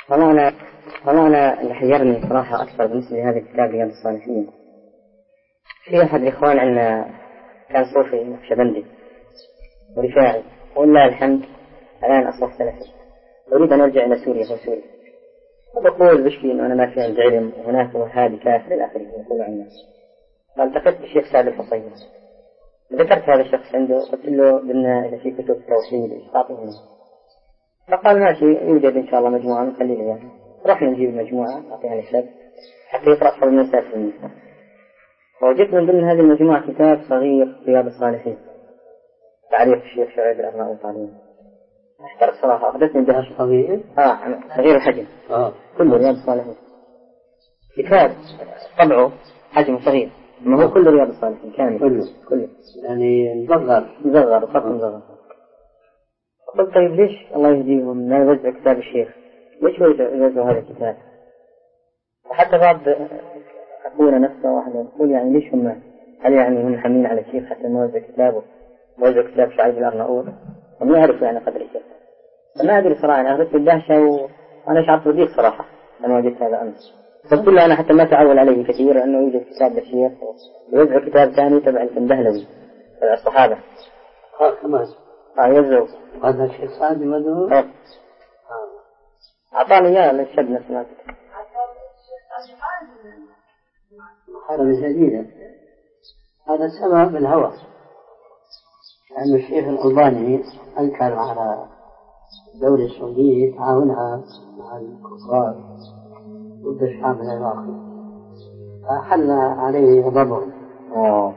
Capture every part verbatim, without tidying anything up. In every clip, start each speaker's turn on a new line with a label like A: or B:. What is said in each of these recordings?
A: والله أنا والله أنا اللي حيرني صراحة أكثر بالنسبة لهذا الكتاب رياض الصالحين. في أحد الإخوان عندنا كان صوفي نقشبندي ورفاعي ولله الحمد الآن أصبح سلفي، أريد أن أرجع إلى سوريا وسوريا، وبقول بشكي إنه أنا ما في عندي علم وهناك وهذه كافر إلى آخره يقول عنا. فالتقيت بالشيخ سعد الحصيني، ذكرت هذا الشخص عنده، قلت له بدنا إذا في كتب توحيد إسقاطهم، فقال ماشي يوجد إن شاء الله مجموعة نخلي لها. رحنا نجيب المجموعة أعطيها للشاب حتى يقرأ حول النساء في النساء، ووجدت من ضمن هذه المجموعة كتاب صغير رياض الصالحين تعريف الشيخ شعيب الأرناؤوط عليه. احترت صراحة، أخذتني الدهش.
B: صغير؟
A: آه صغير الحجم. آه كله رياض الصالحين، كتاب طبعه حجم صغير، ما هو كله رياض الصالحين كامل كله كله يعني مصغر مصغر وخط مصغر. قلت طيب ليش الله يهديهم لا يوزع كتاب الشيخ، ليش يوزعوا هذا الكتاب؟ وحتى بعض أخونا نفسه واحد يقول يعني ليش هم هل يعني هم حاملين على الشيخ حتى نوزع كتابه، نوزع كتاب شعيب الأرناؤوط، وما يعرف يعني قدر الشيخ. فما أدري صراحة، أنا أخذت الدهشة وأنا شعرت بضيق صراحة لما وجدت هذا أمس. قلت له أنا حتى ما تعول عليه كثير أنه يوجد كتاب للشيخ ويوزع كتاب ثاني تبع الكندهلوي تبع الصحابة.
B: آه كمان.
A: آه يوزعوا.
B: هذا الشيخ سعد مدعو.
A: آه. أعطاني إياه للشاب نفسه.
B: هذا جديدة، هذا سمع بالهوى، لأن الشيخ الألباني أنكر على الدولة السعودية تعاونها مع الكفار ضد الشعب العراقي، فحل عليه غضبهم.
A: آه.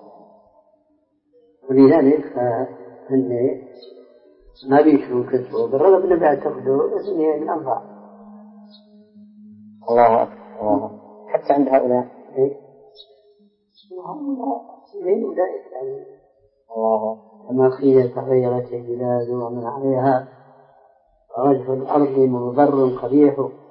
B: ولذلك فإن ما بيشروا كتبه بالرغم أنه بيعتقدوا أنه من أنفع.
A: الله أكبر. حتى عند هؤلاء
B: إيه؟ من ذلك يعني
A: الله
B: كما قيل تغيرت البلاد ومن عليها ورجف الأرض مضر قبيح